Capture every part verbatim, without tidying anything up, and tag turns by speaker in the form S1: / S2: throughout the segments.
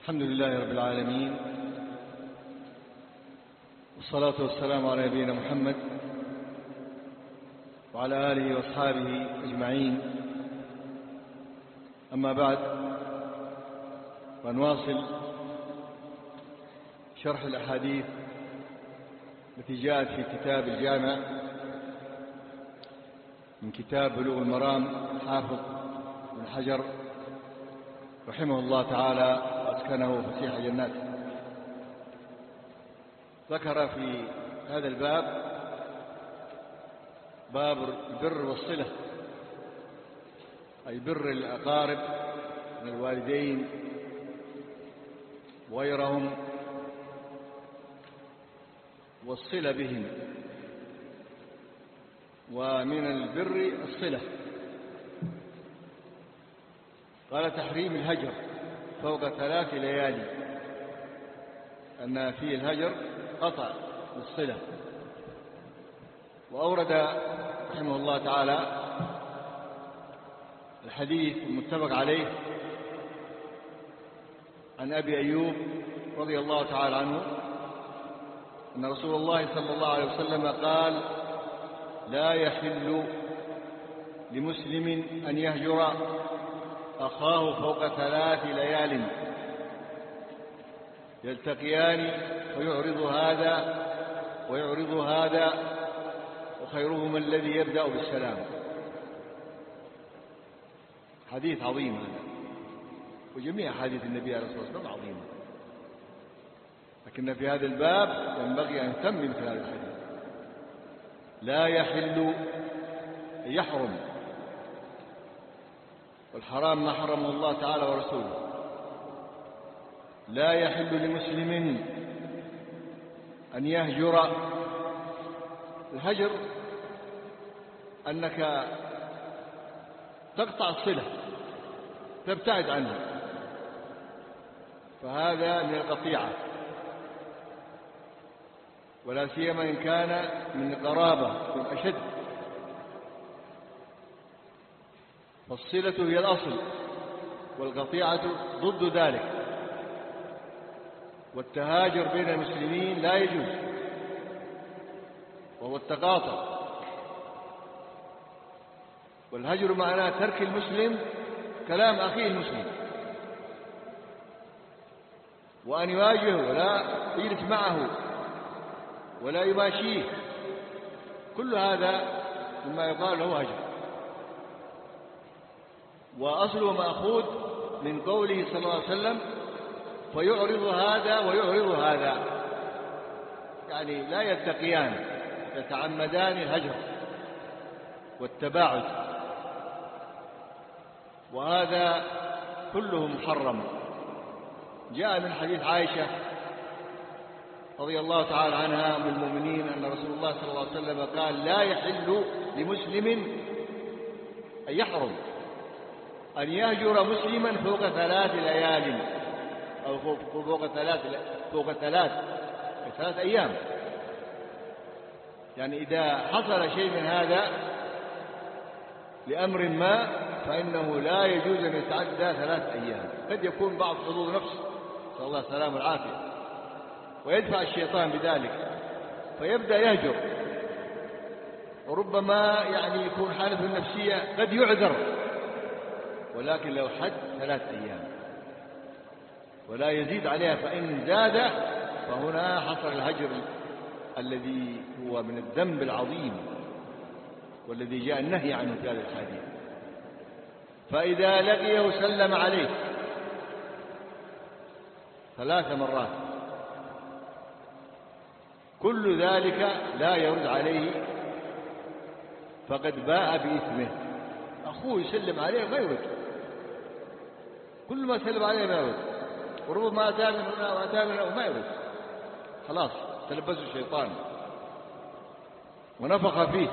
S1: الحمد لله رب العالمين، والصلاة والسلام على نبينا محمد وعلى آله وأصحابه أجمعين. أما بعد، ونواصل شرح الأحاديث التي جاءت في كتاب الجامع من كتاب بلوغ المرام الحافظ ابن حجر رحمه الله تعالى وأسكنه فسيح جناته. ذكر في هذا الباب باب البر والصلة، أي بر الأقارب من الوالدين وغيرهم والصلة بهم. ومن البر الصلة. قال: تحريم الهجر فوق ثلاث ليالي، أن فيه الهجر قطع الصلة. وأورد رحمه الله تعالى الحديث المتفق عليه عن أبي أيوب رضي الله تعالى عنه أن رسول الله صلى الله عليه وسلم قال: لا يحل لمسلم أن يهجر أخاه فوق ثلاث ليال يلتقيان فيعرض هذا ويعرض هذا وخيرهما الذي يبدأ بالسلام. حديث عظيم هذا، وجميع حديث النبي عليه الصلاة والسلام عظيمة، لكن في هذا الباب ينبغي أن نهتم مثل هذا الحديث. لا يحل، يحرم، والحرام ما حرمه الله تعالى ورسوله. لا يحل لمسلم أن يهجر. الهجر أنك تقطع الصلة، تبتعد عنها، فهذا من القطيعة، ولا سيما إن كان من قرابة من أشد. فالصلة هي الأصل، والقطيعة ضد ذلك. والتهاجر بين المسلمين لا يجوز، وهو التقاطع. والهجر معناه ترك المسلم كلام أخيه المسلم، وأن يواجهه ولا يجلس معه ولا يماشيه. كل هذا مما يقال له هجر. وأصله مأخوذ من قوله صلى الله عليه وسلم: فيعرض هذا ويعرض هذا، يعني لا يلتقيان، يتعمدان الهجر والتباعد، وهذا كله محرم. جاء من حديث عائشة رضي الله تعالى عنها أم المؤمنين أن رسول الله صلى الله عليه وسلم قال: لا يحل لمسلم أن يحرم أن يهجر مسلما فوق ثلاث ليال، أو فوق ثلاث فوق ثلاث ثلاث أيام. يعني إذا حصل شيء من هذا لأمر ما فإنه لا يجوز أن يتعدى ثلاث أيام. قد يكون بعض حظوظ نفس، صلى الله السلام والعافية، ويدفع الشيطان بذلك فيبدأ يهجر، وربما يعني يكون حالته النفسية قد يعذر، ولكن لو حد ثلاث أيام ولا يزيد عليها، فإن زاد فهنا حصل الهجر الذي هو من الذنب العظيم، والذي جاء النهي عنه في هذا الحديث. فإذا لقيه سلم عليه ثلاث مرات، كل ذلك لا يرد عليه، فقد باء بإثمه. أخوه يسلم عليه ما يرد، كل ما سلم عليه ما يرد، وربما أتى من هنا وأتى من هنا وما يرد، خلاص تلبسه الشيطان ونفخ فيه.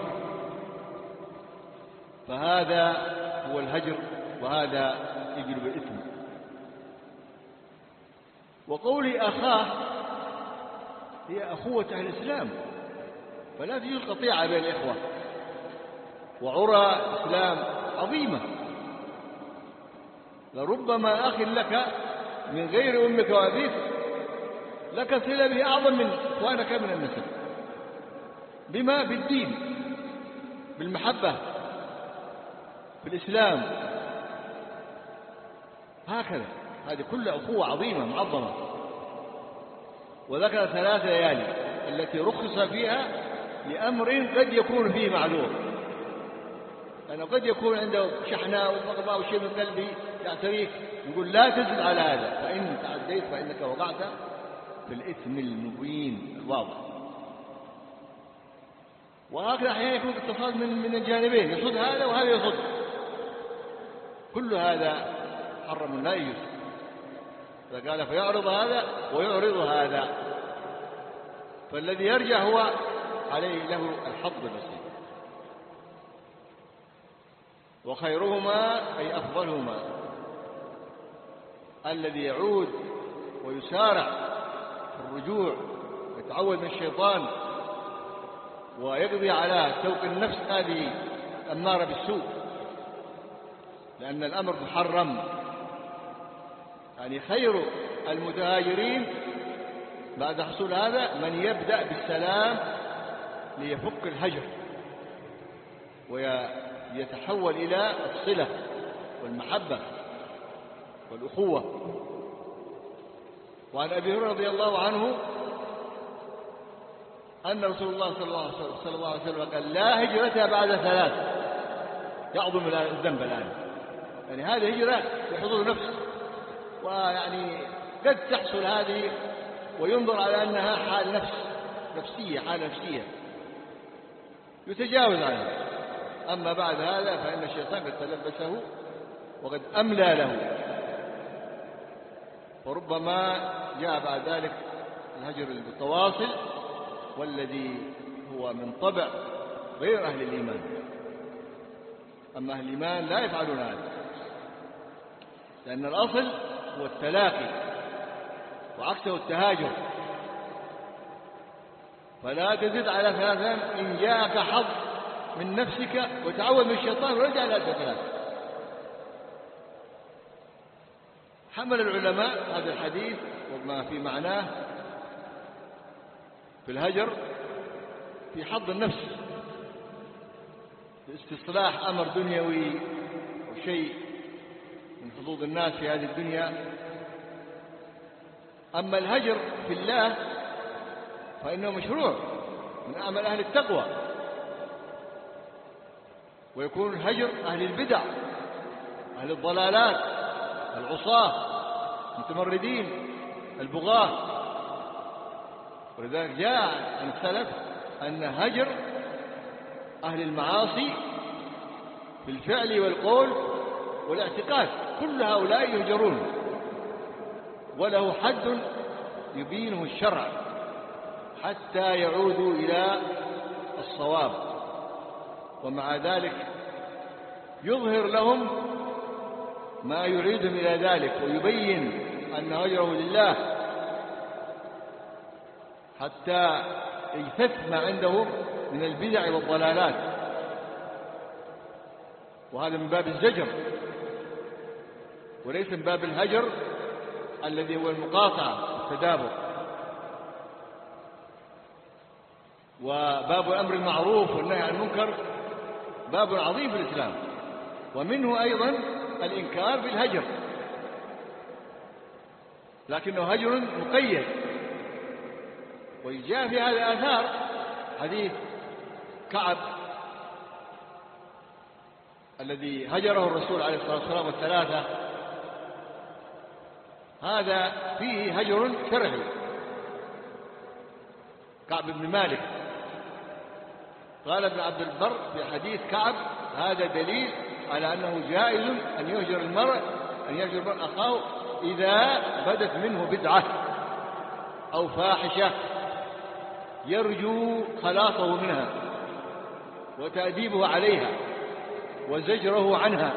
S1: فهذا هو الهجر، وهذا يجلب الإثم. وقولي أخاه هي أخوة أهل الإسلام، فلا تجوز قطيعة بين الإخوة، وعرى الإسلام عظيمة. لربما أخ لك من غير أمك وأبيك لك صلة به أعظم من إخوانك من النسب. بما؟ بالدين، بالمحبة، بالإسلام. هكذا هذه كل أخوة عظيمة معظمة. وذكر ثلاث ليالي التي رخص فيها لأمر قد يكون فيه معذور، لأنه قد يكون عنده شحناء وبغضاء وشيء من قلبه يعتريك، يقول لا تزد على هذا، فإن تعديت فإنك وقعت في الإثم المبين الواضح. وهكذا أحيانا يكون اتصال من من الجانبين، يصد هذا وهذا يصد، كل هذا حرم لا يجوز. فقال فيعرض هذا ويعرض هذا، فالذي يرجع هو عليه له الحظ بالنصيب. وخيرهما أي أفضلهما الذي يعود ويسارع في الرجوع ويتعوذ من الشيطان ويقضي على سوق النفس هذه الأمارة بالسوء، لأن الأمر محرم. يعني خير المتهاجرين بعد حصول هذا من يبدأ بالسلام ليفك الهجر ويتحول إلى الصلة والمحبة والأخوة. وعن أبي هريرة رضي الله عنه أن رسول الله صلى الله عليه وسلم قال لا هجرة بعد ثلاث. يعظم الذنب الآن، يعني هذه هجرة بحضور نفس، ويعني قد تحصل هذه وينظر على أنها حال نفس نفسية حال نفسية يتجاوز عنها. أما بعد هذا فإن الشيطان قد تلبسه وقد أملى له، وربما جاء بعد ذلك الهجر المتواصل والذي هو من طبع غير أهل الإيمان. أما أهل الإيمان لا يفعلون هذا، لأن الأصل هو التلاقي وعكسه التهاجر. فلا تزد على ثلاثة، إن جاءك حظ من نفسك وتعوذ من الشيطان ورجع إلى ثلاثة. حمل العلماء هذا الحديث وما في معناه في الهجر في حظ النفس، في استصلاح أمر دنيوي وشيء من حظوظ الناس في هذه الدنيا. أما الهجر في الله فإنه مشروع من أعمال أهل التقوى، ويكون الهجر أهل البدع، أهل الضلالات، العصاة، المتمردين، البغاة. ولذلك جاء عن السلف أن هجر أهل المعاصي في الفعل والقول والاعتقاد كل هؤلاء يهجرون، وله حد يبينه الشرع حتى يعودوا إلى الصواب. ومع ذلك يظهر لهم ما يريدهم إلى ذلك ويبين أن هجره لله حتى يجتث ما عندهم من البدع والضلالات. وهذا من باب الزجر وليس من باب الهجر الذي هو المقاطعة والتدابر. وباب الأمر المعروف والنهي عن المنكر باب عظيم في الإسلام، ومنه أيضا الإنكار بالهجر، لكنه هجر مقيد. وجاء في هذه الآثار حديث كعب الذي هجره الرسول عليه الصلاة والسلام الثلاثة، هذا فيه هجر شرعي. كعب بن مالك قال ابن عبد البر في حديث كعب هذا دليل على أنه جائز أن يهجر المرء أن يهجر المرء أخاه إذا بدت منه بدعة أو فاحشة يرجو خلاصه منها وتأديبه عليها وزجره عنها.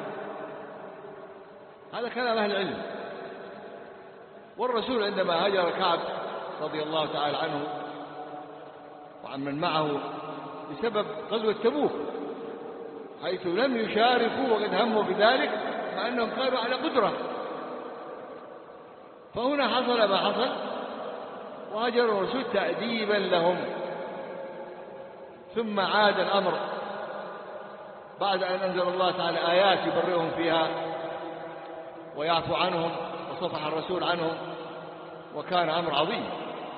S1: هذا كلام أهل العلم. والرسول عندما هاجر كعب رضي الله تعالى عنه وعمن معه بسبب غزوة تبوك حيث لم يشاركوا وقد هموا بذلك مع أنهم كانوا على قدرة، فهنا حصل ما حصل، وهجروا الرسول تأديبا لهم. ثم عاد الأمر بعد أن أنزل الله تعالى آيات يبرئهم فيها ويعفو عنهم، وصفح الرسول عنهم، وكان أمر عظيم.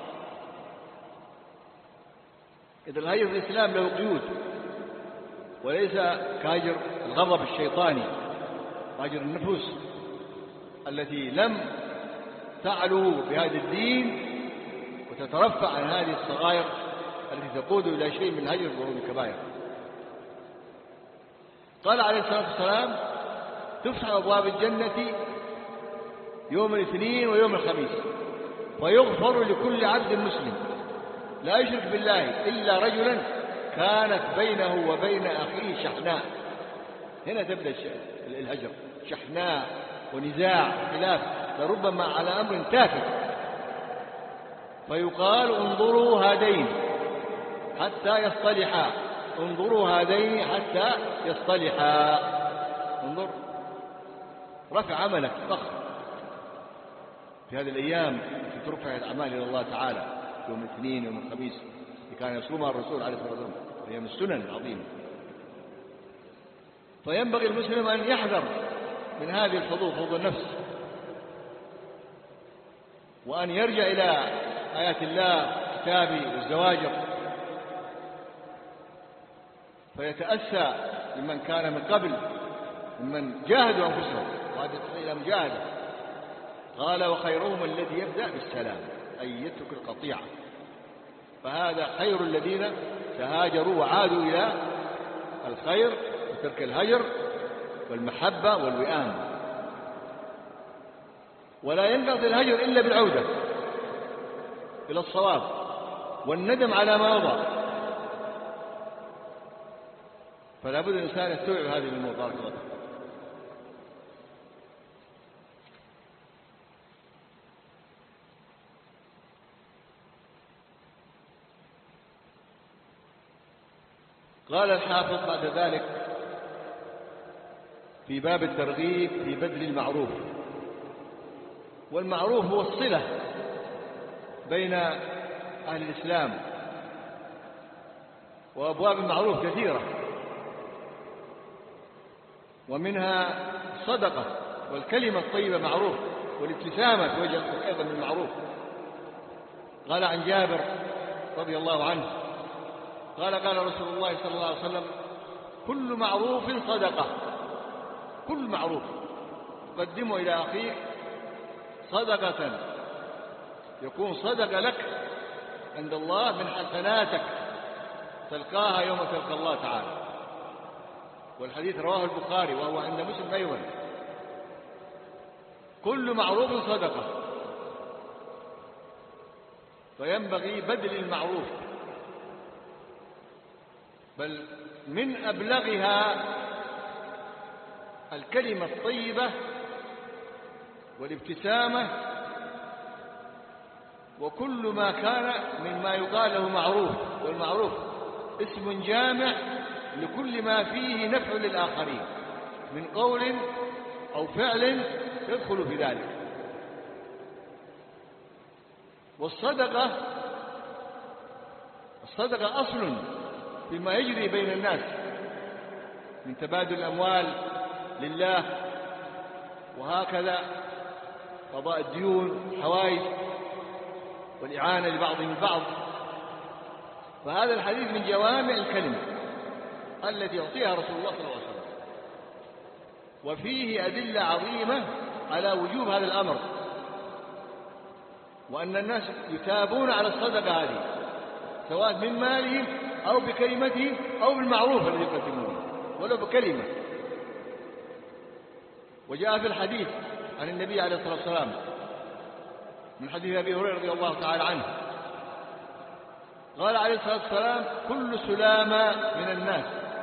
S1: إذا الهجر في الإسلام له قيود، وليس كهجر الغضب الشيطاني، هجر النفوس التي لم تعلو بهذا الدين وتترفع عن هذه الصغائر التي تقود إلى شيء من الهجر وهو الكبائر. قال عليه الصلاة والسلام: تفتح أبواب الجنة يوم الاثنين ويوم الخميس، ويغفر لكل عبد مسلم لا يشرك بالله إلا رجلا كانت بينه وبين أخيه شحناء. هنا تبدأ الهجر، شحناء ونزاع خلاف، لربما على أمر تافه، فيقال: انظروا هذين حتى يصطلحا، انظروا هذين حتى يصطلحا. انظر، رفع عملك ضخم في هذه الأيام التي ترفع الأعمال إلى الله تعالى، يوم الاثنين يوم الخميس اللي كان يصومها الرسول عليه الصلاة والسلام، أيام السنن العظيمة. فينبغي المسلم أن يحذر من هذه الحظوظ، حظوظ النفس، وأن يرجع إلى آيات الله كتابه والزواجر، فيتأسى ممن كان من قبل، ممن جاهدوا أنفسهم، وهذه تحتاج إلى مجاهدة. قال: وخيرهم الذي يبدأ بالسلام، أي يترك القطيعة. فهذا خير الذين تهاجروا وعادوا إلى الخير وترك الهجر والمحبة والوئام. ولا ينقضي الهجر إلا بالعودة إلى الصواب والندم على ما مضى. فلا بد الإنسان يستوعب هذه الأمور. بارك الله فيك. قال الحافظ بعد ذلك في باب الترغيب في بذل المعروف. والمعروف هو الصلة بين أهل الإسلام، وأبواب المعروف كثيرة، ومنها الصدقة والكلمة الطيبة معروف، والابتسامة في وجه أيضا من معروف. قال عن جابر رضي الله عنه قال: قال رسول الله صلى الله عليه وسلم: كل معروف صدقة. كل معروف تقدمه إلى أخيك صدقة، يكون صدقة لك عند الله من حسناتك تلقاها يوم تلقى الله تعالى. والحديث رواه البخاري وهو عند مسلم أيضا. كل معروف صدقة، فينبغي بذل المعروف، بل من أبلغها الكلمة الطيبة والابتسامة، وكل ما كان مما يقال له معروف. والمعروف اسم جامع لكل ما فيه نفع للآخرين من قول أو فعل يدخل في ذلك. والصدقة الصدقة أصل فيما يجري بين الناس من تبادل الأموال لله، وهكذا قضاء الديون والحوائج والإعانة لبعضهم البعض. فهذا الحديث من جوامع الكلمة التي يعطيها رسول الله صلى الله عليه وسلم، وفيه أدلة عظيمة على وجوب هذا الأمر، وأن الناس يتابون على الصدقة هذه سواء من مالهم أو بكلمته أو بالمعروف الذي يقدمونه ولو بكلمة. وجاء في الحديث عن النبي عليه الصلاة والسلام من حديث أبي هريرة رضي الله تعالى عنه قال عليه الصلاة والسلام: كل سلامة من الناس،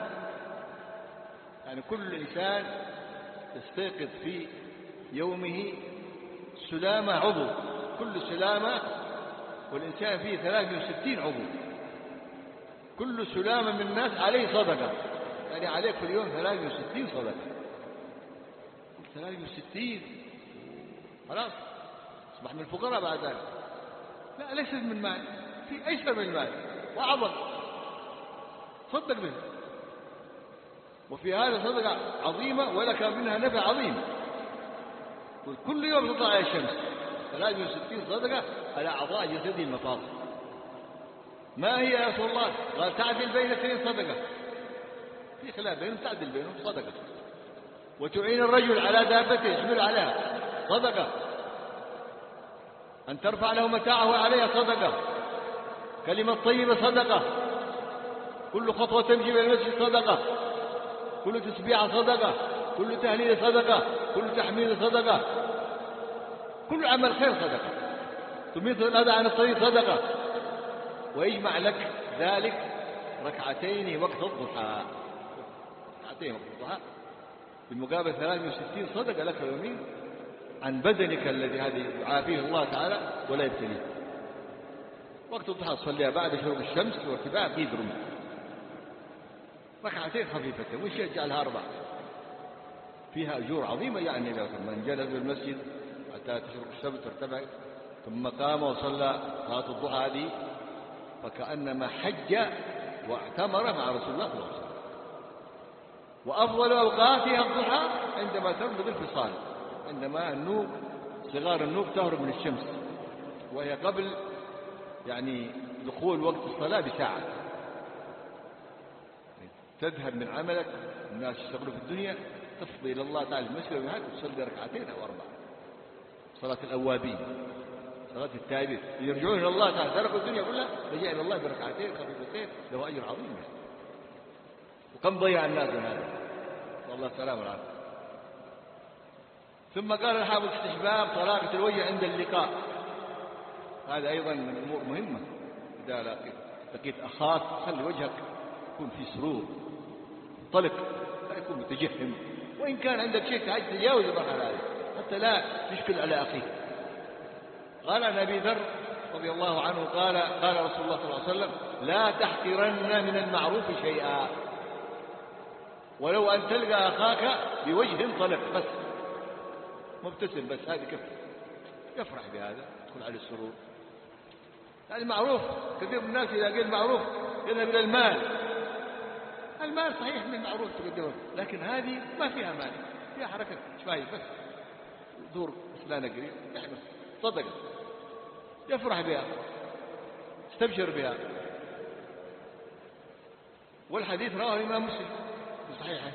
S1: يعني كل إنسان يستيقظ في يومه سلامة عضو، كل سلامة، والإنسان فيه ثلاثة وستين عضو، كل سلامة من الناس عليه صدقة، يعني عليك في اليوم ثلاثة وستين صدقة. ثلاثة وستين خلاص أصبح من الفقراء بعد ذلك. لا، ليس من مال، في أيسر من المال وأعظم، صدق به. وفي هذا صدقة عظيمة ولك منها نفع عظيم. كل يوم تطلع على الشمس ثلاثمائة وستين صدقة على أعضاء جسده المفاصل. ما هي يا رسول الله؟ قال تعدل بين اثنين صدقة، في خلاف بينهم، تعدل بينهم صدقة. وتعين الرجل على دابته يحمل عليها صدقة. أن ترفع له متاعه عليها صدقة. كلمة طيبة صدقة. كل خطوة تمشي إلى المسجد صدقة. كل تسبيحة صدقة. كل تهليل صدقة. كل تحميد صدقة. كل عمل خير صدقة. تميط الأذى عن الطريق صدقة. ويجمع لك ذلك ركعتين وقت الضحى، ركعتين وقت الضحى بالمقابل ثلاثمائة وستين صدقة لك يومين عن بدنك الذي هذه يعافيه الله تعالى ولا يبتليه. وقت الضحى تصليها بعد شروق الشمس وارتفاع قيد رمح، ركعتين خفيفتين، وش يجعلها أربع، فيها أجور عظيمة. يعني من جلس في المسجد حتى تشرق الشمس ترتفع ثم قام وصلى صلاة الضحى هذه فكأنما حج واعتمر مع رسول الله صلى الله عليه وسلم. وأفضل أوقاتها الضحى عندما تنبض الفصال، عندما النوق صغار النوق تهرب من الشمس، وهي قبل يعني دخول وقت الصلاة بساعة. تذهب من عملك، الناس يشتغلوا في الدنيا، تفضي إلى الله تعالى المسجد وهذا وتصلي ركعتين أو أربع، صلاة الأوابين، صلاة التائبين يرجعون إلى الله تعالى، تركوا الدنيا كلها رجع إلى الله بركعتين خفيفتين، له أجر عظيم. وكم ضيع الناس من هذا، والله السلام والعافية. ثم قال الحافظ استحباب طلاقة الوجه عند اللقاء، هذا أيضا من الأمور مهمة. إذا لقيت, لقيت أخاك خلي وجهك يكون في سرور، طلق، لا يكون متجهم، وإن كان عندك شيء تحتاج تجاوز المرحلة هذه حتى لا تشكل على أخيك. قال عن أبي ذر رضي الله عنه قال قال رسول الله صلى الله عليه وسلم لا تحقرن من المعروف شيئا ولو أن تلقى أخاك بوجه طلق، بس مبتسم بس، هذه كفر، يفرح بهذا، تدخل على السرور. يعني معروف، كثير من الناس إذا قيل معروف يذهب إلى المال. المال صحيح من المعروف تقدمه، لكن هذه ما فيها مال، فيها حركة شوية بس، دور فلان قريب يحبس صدقة، يفرح بها، يستبشر بها. والحديث رواه الإمام مسلم في صحيحه،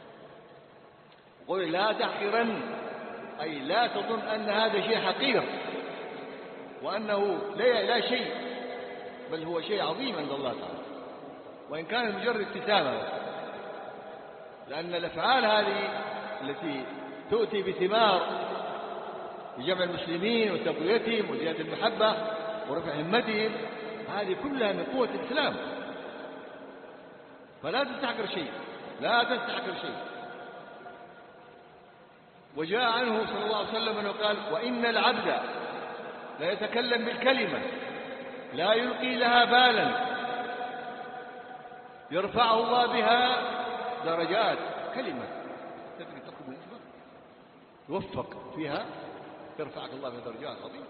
S1: يقول لا تحقرن، أي لا تظن أن هذا شيء حقير وأنه لا, لا شيء، بل هو شيء عظيم عند الله تعالى، وإن كان مجرد ابتسامة. لأن الأفعال هذه التي تؤتي بثمار لجمع المسلمين وتقويتهم وزيادة المحبة ورفع همتهم، هذه كلها من قوة الإسلام. فلا تستحقر شيء، لا تستحقر شيء. وجاء عنه صلى الله عليه وسلم أنه قال وإن العبد لا يتكلم بالكلمة لا يلقي لها بالا يرفعه الله بها درجات. كلمة تدري تطلب النسبة توفق فيها يرفعك الله بها درجات عظيمة.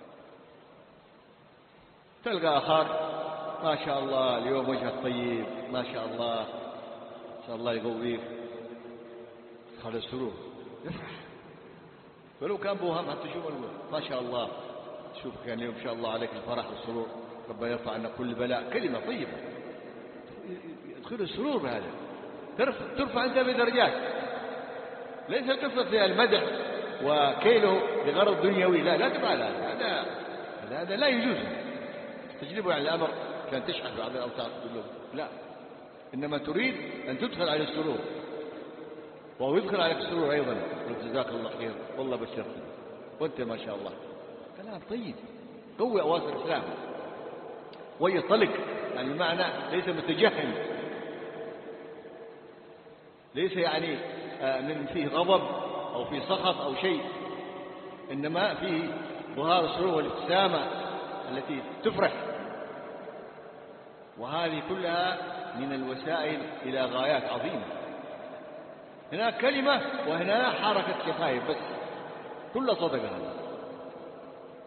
S1: تلقى أخاك ما شاء الله اليوم وجهك طيب، ما شاء الله، إن شاء الله يقويك، هذا السرور يفرح. ولو كان بوهم حتى تشوف ما شاء الله، شوف كان اليوم إن شاء الله عليك الفرح والسرور، ربنا يرفع عنا كل بلاء. كلمة طيبة يدخل السرور بهذا، ترفع أنت بدرجات. ليس القصة في المدح وكيله لغرض دنيوي، لا لا تفعل هذا، هذا هذا لا يجوز. تجلبه على الأمر كان تشحن بعض الأوساط كلهم، لا، إنما تريد أن تدخل على السرور وهو يدخل عليك السرور أيضا. جزاك الله خير، والله بشرتني، وأنت ما شاء الله، كلام طيب قوي أواصر الإسلام. ويطلق يعني بمعنى ليس متجهم، ليس يعني من فيه غضب أو فيه سخط أو شيء، إنما فيه ظهار السرور والابتسامة التي تفرح. وهذه كلها من الوسائل إلى غايات عظيمة. هناك كلمة وهنا حركة شفايف بس، كل صدقة هذا.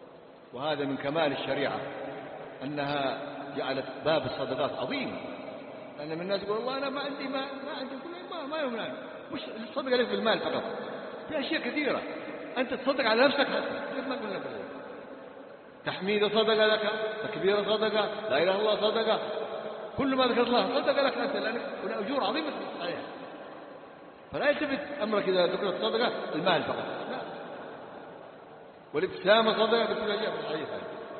S1: وهذا من كمال الشريعة أنها جعلت باب الصدقات عظيم. لأن من الناس يقول والله أنا ما عندي ما ما عندي ما ما يمنعني، مش الصدقة ليس بالمال فقط، في أشياء كثيرة أنت تصدق على نفسك حتى ما قلنا بالله. تحميد صدقة لك، تكبير صدقة، لا إله إلا الله صدقة، كل ما ذكر الله صدقة لك أنت، لأنك هنا أجور عظيمة عليها. فلا يلتفت أمرك إذا ذكرت الصدقة المال فقط، لا. والابتسامة صدقة بكل جاء في الحديث.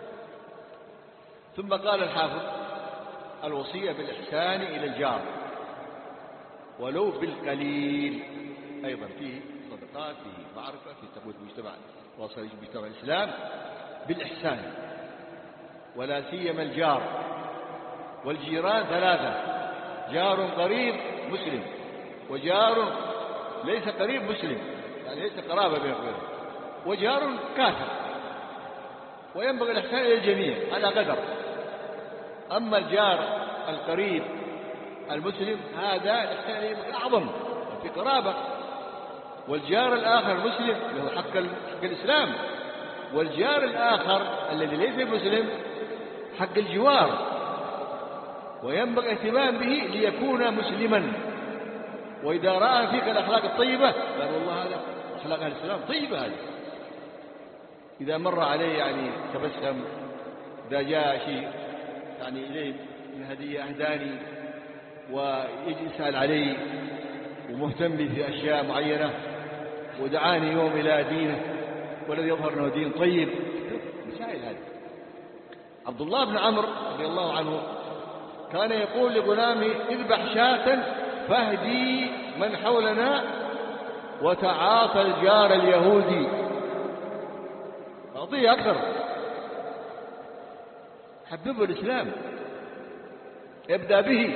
S1: ثم قال الحافظ الوصية بالإحسان إلى الجار ولو بالقليل، أيضا فيه صدقات، فيه معرفة، فيه تقوية المجتمع وصل مجتمع الإسلام بالإحسان، ولا سيما الجار. والجيران ثلاثة: جار قريب مسلم، وجار ليس قريب مسلم يعني ليس قرابة بين غيره، وجار كافر. وينبغي الإحسان إلى الجميع على قدر. أما الجار القريب المسلم هذا الإحسان إليه أعظم في قرابة، والجار الآخر مسلم له حق حق الإسلام، والجار الآخر الذي ليس مسلم حق الجوار، وينبغي اهتمام به ليكون مسلما. وإذا رأى فيك الأخلاق الطيبة قال والله هذا أخلاق أهل الإسلام طيبة هذه. إذا مر عليه يعني تبسم، إذا جاء شيء يعني إليه من هدية أهداني ويجي يسأل علي ومهتم بي في أشياء معينة، ودعاني يوم إلى دينه والذي يظهر أنه دين طيب، مسائل هذه. عبد الله بن عمرو رضي الله عنه كان يقول لغلامه: اذبح شاة فاهدي من حولنا وتعاطى الجار اليهودي. أعطيه أكثر، حببه الإسلام، ابدأ به.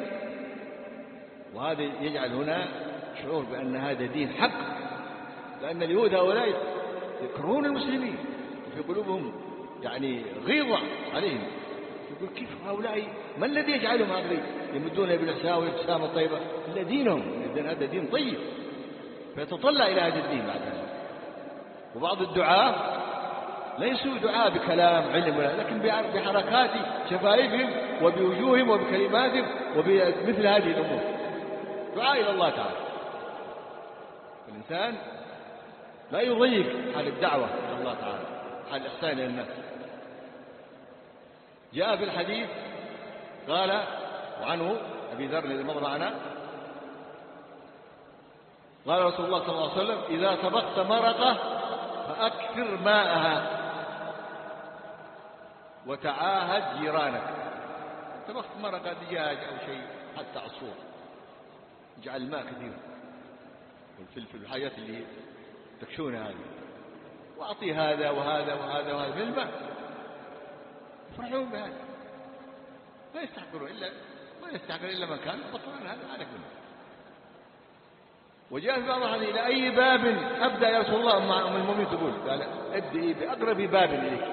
S1: وهذا يجعل هنا شعور بأن هذا دين حق، لأن اليهود هؤلاء يكرهون المسلمين وفي قلوبهم يعني غيظة عليهم. يقول كيف هؤلاء، ما الذي يجعلهم هكذا يمدون بالإحسان والابتسامة الطيبة إلا دينهم؟ إذن هذا دين طيب، فيتطلع إلى هذا الدين بعد ذلك. وبعض الدعاء ليسوا دعاء بكلام علم ولا، لكن بحركات شفائفهم وبوجوههم وبكلماتهم وبمثل هذه الأمور، دعاء إلى الله تعالى. الإنسان لا يضيق حال الدعوة إلى الله تعالى، حال الإحسان إلى الناس. جاء في الحديث قال وعنه أبي ذر الذي مضى معنا قال رسول الله صلى الله عليه وسلم: إذا طبخت مرقة فأكثر ماءها وتعاهد جيرانك. طبخت مرقة دجاج أو شيء حتى عصفور، اجعل الماء كثير والفلفل والحاجات اللي تكشونها هذه، وأعطي هذا وهذا وهذا وهذا من الماء، يفرحون بهذا، ما يستحقرون إلا ما يستحقر إلا من كان بطران. هذا عليك منه. وجاء في بعض الحديث: إلى أي باب أبدأ يا رسول الله؟ مع أم المؤمنين تقول قال: ابدئي بأقرب باب إليك،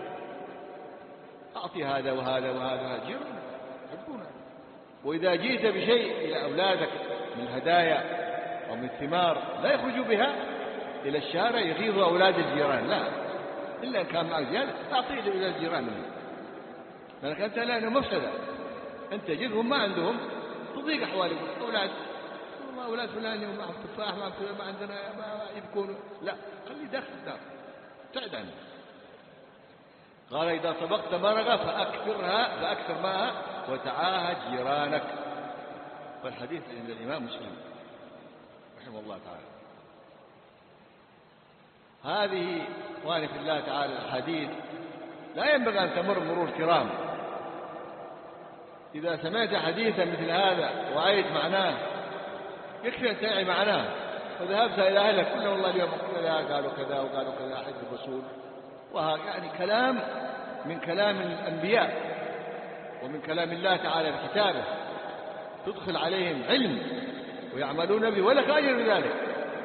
S1: أعطي هذا وهذا وهذا وهذا، جيرون يحبونه. وإذا جئت بشيء إلى أولادك من هدايا أو من ثمار لا يخرجوا بها إلى الشارع يغيظوا أولاد الجيران، لا، إلا أن كان معك زيادة تعطيه إلى الجيران منه، لأنك أنت لأنه مفسدة، أنت جدهم ما عندهم تضيق أحوالهم. أولاد والله أولاد فلان يوم معهم تفاح ما ما عندنا ما يبكون، لا، خلي داخل الدار ابتعد عنه. قال: إذا طبخت مرقة فأكثرها فأكثر ماءها وتعاهد جيرانك. والحديث عند الإمام مسلم رحمه الله تعالى. هذه إخواني في الله تعالى الحديث لا ينبغي أن تمر مرور الكرام. إذا سمعت حديثا مثل هذا وعيت معناه يكفي أن تعي معناه، وذهبت إلى أهلك قلنا والله اليوم كذا قالوا كذا وقالوا كذا حديث الرسول، وهذا يعني كلام من كلام الأنبياء ومن كلام الله تعالى في كتابه، تدخل عليهم علم ويعملون به ولك أجر بذلك.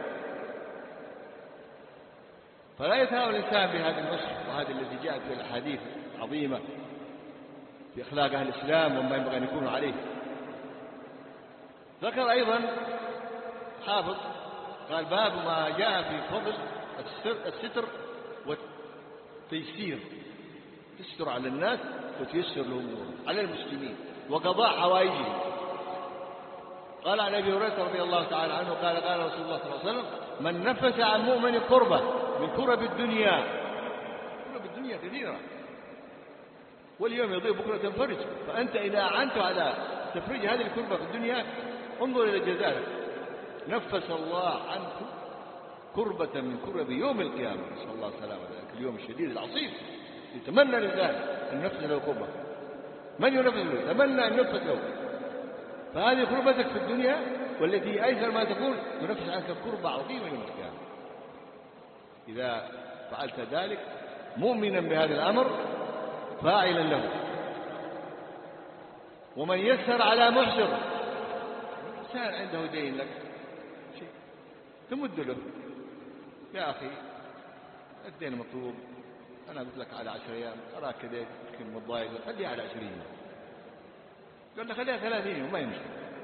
S1: فلا يتهاون الإنسان بهذا النصح وهذا الذي جاءت في الأحاديث العظيمة في أخلاق أهل الإسلام وما ينبغي أن يكونوا عليه. ذكر أيضا حافظ قال: باب ما جاء في فضل الستر تيسير، تستر على الناس وتيسر الأمور على المسلمين وقضاء حوائجهم. قال عن أبي هريرة رضي الله تعالى عنه قال قال رسول الله صلى الله عليه وسلم: من نفس عن مؤمن كربة من كرب الدنيا، كرب الدنيا كثيرة، واليوم يضيء بكرة تنفرج، فأنت إذا أعنت على تفريج هذه الكربة في الدنيا انظر إلى جزائك. نفس الله عنك كربة من كرب يوم القيامة، نسأل الله السلامة، ذلك اليوم الشديد العصيب يتمنى الإنسان أن ينفس له كربة. من ينفس له؟ يتمنى أن ينفس له. فهذه كربتك في الدنيا والتي أيسر ما تكون ينفس عنك كربة عظيمة يوم القيامة. إذا فعلت ذلك مؤمنا بهذا الأمر فاعلا له. ومن يسر على محسر، إنسان عنده دين لك شيء تمد له: يا أخي الدين مطلوب، أنا قلت لك على عشر أيام، أراك كذا يمكن متضايق، خليها على عشرين. قال له خليها ثلاثين وما يمشي،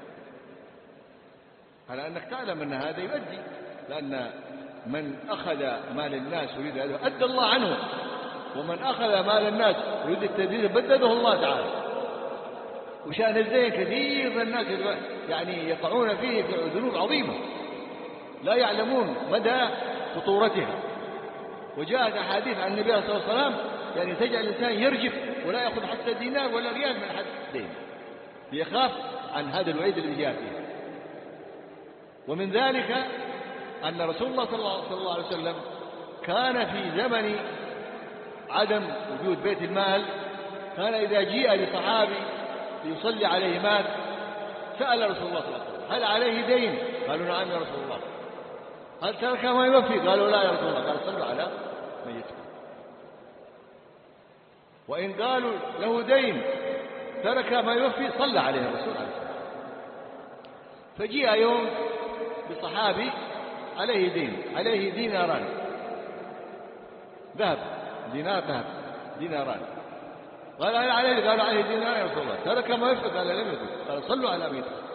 S1: على أنك تعلم أن هذا يؤدي، لأن من أخذ مال الناس يريد هذا أدى الله عنه، ومن أخذ مال الناس يريد التدبير بدده الله تعالى. وشأن الزين كثير من الناس يعني يقعون فيه في ذنوب عظيمة لا يعلمون مدى خطورتها. وجاءت أحاديث عن النبي صلى الله عليه وسلم يعني تجعل الإنسان يرجف ولا يأخذ حتى دينار ولا ريال من أحد دين، يخاف عن هذا الوعيد الذي جاء فيه. ومن ذلك أن رسول الله صلى الله عليه وسلم كان في زمن عدم وجود بيت المال، كان إذا جيء لصحابي يصلي عليه مات سأل رسول الله صلى الله عليه وسلم: هل عليه دين؟ قالوا: نعم يا رسول الله. هل ترك ما يوفي؟ قالوا: لا يا رسول الله. قال: صلوا على ميتكم. وإن قالوا له دين ترك ما يوفي صلى عليه الرسول عليه الصلاة والسلام. فجيء يوم بصحابي عليه دين، عليه ديناران ذهب، دينار ذهب، ديناران. قال: هل عليه؟ قالوا: عليه دينار يا رسول الله. ترك ما يوفي؟ قال: لم يترك. قال: صلوا على ميتكم.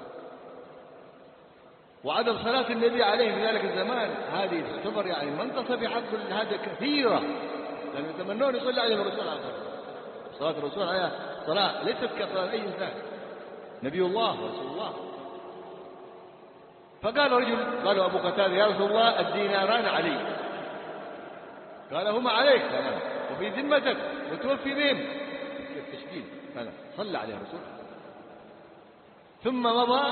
S1: وعدم صلاة النبي عليه في ذلك الزمان هذه تعتبر يعني منقصة بحق هذا كثيرة، لأنهم يتمنون يصلي عليه الرسول عليه الصلاة والسلام. صلاة الرسول عليه صلاة ليست كصلاة أي إنسان، نبي الله ورسول الله. فقال رجل، قالوا أبو قتادة: يا رسول الله الديناران علي. قال: هما عليك وفي ذمتك وتوفي بهم. التشكيل قال: صلى عليه الرسول. ثم مضى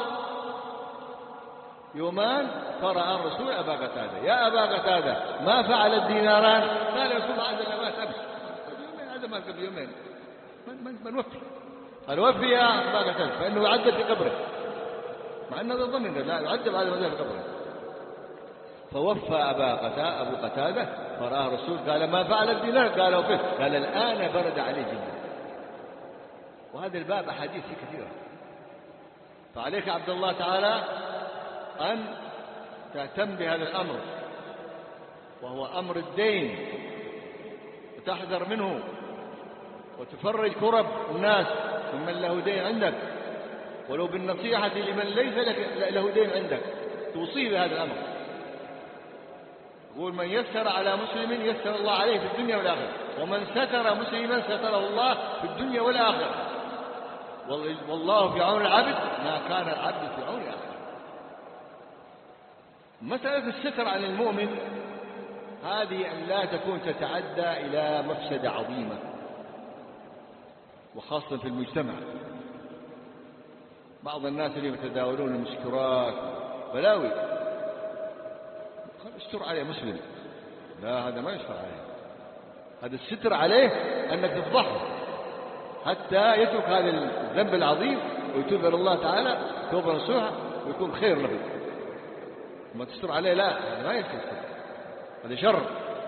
S1: يومان فرأى الرسول أبا قتادة: يا أبا قتادة ما فعل الديناران؟ قال: يا رسول الله هذا ما أمس يومين، هذا ما قبل يومين، من, من, من وفي. قال: وفي يا أبا قتادة، فإنه يعذب في قبره، مع أنه ظن أنه لا يعذب هذا المذهب في قبره. فوفى أبا قتادة أبو قتادة فرأى الرسول قال: ما فعل الدينار؟ قال: وفيه. قال: الآن برد عليه جدا. وهذا الباب أحاديث كثيرة. فعليك عبد الله تعالى أن تهتم بهذا الأمر، وهو أمر الدين، وتحذر منه وتفرج كرب الناس ممن له دين عندك، ولو بالنصيحة لمن ليس لك له دين عندك، توصي بهذا الأمر. يقول: من يسر على مسلم يسر الله عليه في الدنيا والآخرة، ومن ستر مسلما ستره الله في الدنيا والآخرة، والله في عون العبد ما كان العبد في عون أخيه. مسألة الستر على المؤمن هذه أن لا تكون تتعدى إلى مفسدة عظيمة، وخاصة في المجتمع. بعض الناس اللي يتداولون المسكرات بلاوي، استر عليه مسلم، لا هذا ما يستر عليه. هذا الستر عليه أنك تفضحه حتى يترك هذا الذنب العظيم ويتوب إلى الله تعالى توبة نصوحة ويكون خير له. ما تستر عليه لا، هذا ما يستر، هذا شر،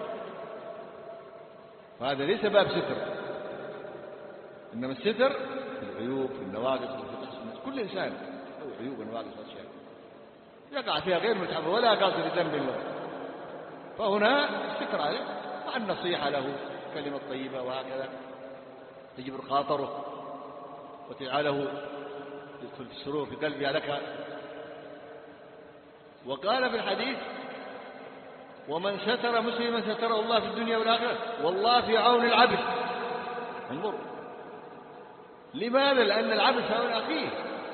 S1: وهذا ليس باب ستر. إنما الستر في العيوب، في النواقص، في كل إنسان له عيوب ونواقص وأشياء يقع فيها غير متعب ولا قاصد لذنب له، فهنا الستر عليه مع النصيحة له، كلمة طيبة، وهكذا تجبر خاطره وتجعله يدخل السرور في قلبها لك. وقال في الحديث: ومن ستر مسلما ستره الله في الدنيا والآخرة والله في عون العبد. انظر، لماذا؟ لأن العبد في عون أخيه،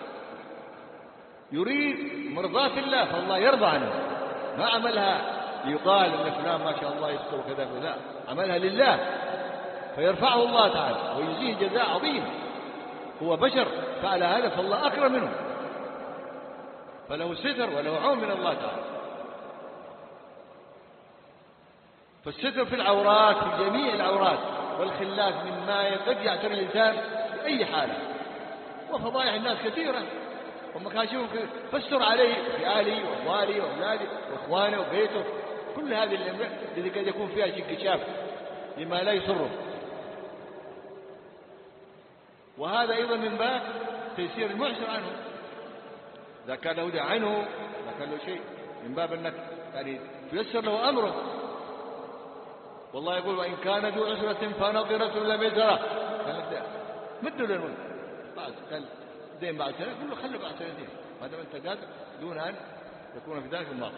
S1: يريد مرضاة الله فالله يرضى عنه، ما عملها ليقال ان فلان ما شاء الله يستر كذا وكذا، عملها لله فيرفعه الله تعالى ويجزيه جزاء عظيم. هو بشر فعل هذا فالله أكرم منه، فله ستر وله عون من الله تعالى. فالستر في العورات، في جميع العورات والخلات مما قد يعتري الإنسان في أي حالة، وفضائح الناس كثيرة ومكاشفهم كثيرة، فاستر عليه في آله وأمواله وأولاده وإخوانه وبيته، كل هذه الأمور التي قد يكون فيها انكشاف لما لا يسره. وهذا أيضا من باب تيسير المعسر عنه، إذا كان له عنه، إذا كان له شيء، من باب أنك يعني تيسر له أمره. والله يقول وإن كان ذو عسرة فنظرة إلى ميسرة، مدوا للمن بعد قال دين بعد سنة، كله خلوا بعد سنتين ما دام أنت قادر دون أن يكون في ذلك الماضي.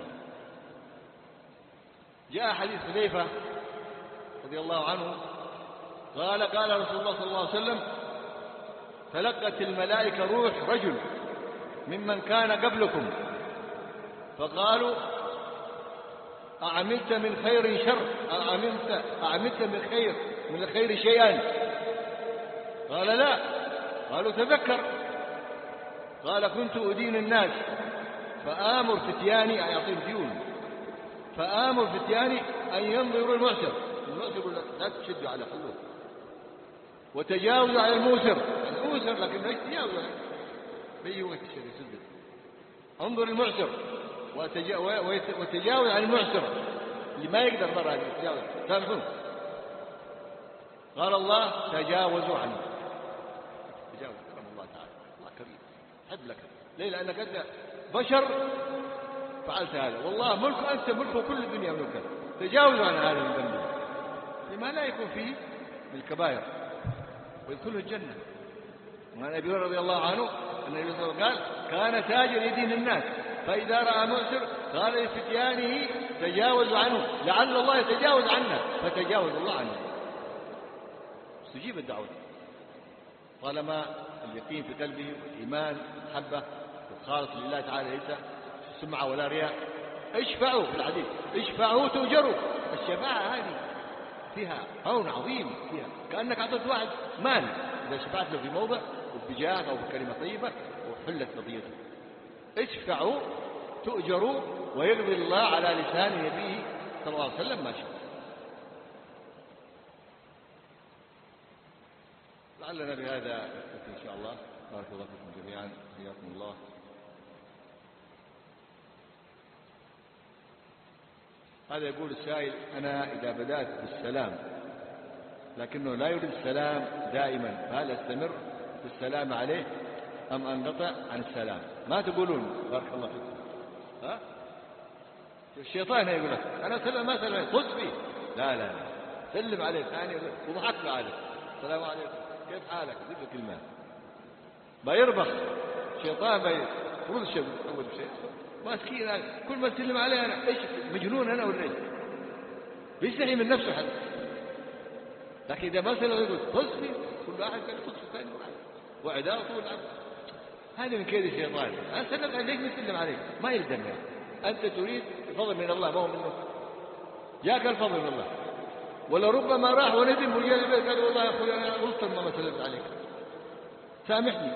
S1: جاء حديث حذيفة رضي الله عنه قال قال رسول الله صلى الله عليه وسلم تلقت الملائكة روح رجل ممن كان قبلكم فقالوا أعملت من خير شر، أعملت, أعملت من خير من الخير شيئا؟ قال لا. قالوا تذكر. قال كنت أدين الناس فآمر فتياني أن يعطيهم ديون، فآمر فتياني أن ينظروا المعسر، المعسر يقول لا تشدوا على خلوه، وتجاوزوا على الموسر، الموسر لكن لا يتجاوزوا بأي وقت يسدد. انظر المعسر وتجاوز عن المعسر اللي ما يقدر مرة يتجاوز، سامحوه. قال الله تجاوزوا عنه، تجاوز كرم الله تعالى، الله كريم حب لك. ليه؟ لأنك أنت بشر فعلت هذا، والله ملك أنت ملكه كل الدنيا ملكك، تجاوزوا عن هذا الذنب لما لا يكون فيه من الكبائر ويدخله الجنة. وعن أبي هريرة رضي الله عنه أن النبي صلى الله عليه وسلم قال كان تاجر يدين الناس فإذا رأى معسر قال لفتيانه تجاوزوا عنه لعل الله يتجاوز عنا، فتجاوز الله عنه. استجيب الدعوة طالما اليقين في قلبه والإيمان محبة والخالص لله تعالى ليس سمعة ولا رياء. اشفعوا في الحديث، اشفعوا تؤجروا. الشفاعة هذه فيها هون عظيم، فيها كأنك أعطيت واحد مال، إذا شفعت له في موضع وبجاه أو بكلمة طيبة وحلت قضيته. اشفعوا تؤجروا ويقضي الله على لسان نبيه صلى الله عليه وسلم ما شاء. لعلنا بهذا إن شاء الله. بارك الله فيكم جميعا، حياكم الله. هذا يقول السائل أنا إذا بدأت بالسلام لكنه لا يريد السلام دائما، فهل أستمر في السلام عليه أم أنقطع عن السلام؟ ما تقولون بارك الله فيكم. ها؟ الشيطان يقول لك أنا سلم ما سلم خذ فيه، لا لا لا سلم عليه ثاني وضحك له عليه السلام عليكم كيف حالك ذكر كلمات ما يربخ الشيطان ما يرد الشيء أول شيء مسكين كل ما سلم عليه أنا إيش مجنون أنا ولا إيش؟ بيستحي من نفسه حتى. لكن إذا ما سلم يقول خذ فيه، كل واحد قال خذ فيه ثاني وعداء طول العمر. هذا من كيد الشيطان. أنا سلم عليك نسلم عليك ما يلزم يعني. أنت تريد الفضل من الله ما هو منه. جاءك الفضل من الله، ولربما راح وندم وجاء البيت قال والله يا أخوي أنا غلطت ما سلمت عليك سامحني.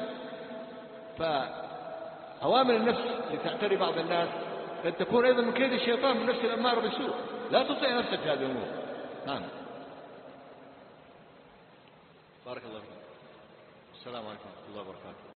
S1: فأوامر النفس لتعتري بعض الناس قد تكون أيضا من كيد الشيطان من نفس الأمارة بالسوء. لا تطيع نفسك في هذه الأمور. نعم. بارك الله فيك. السلام عليكم ورحمة الله وبركاته.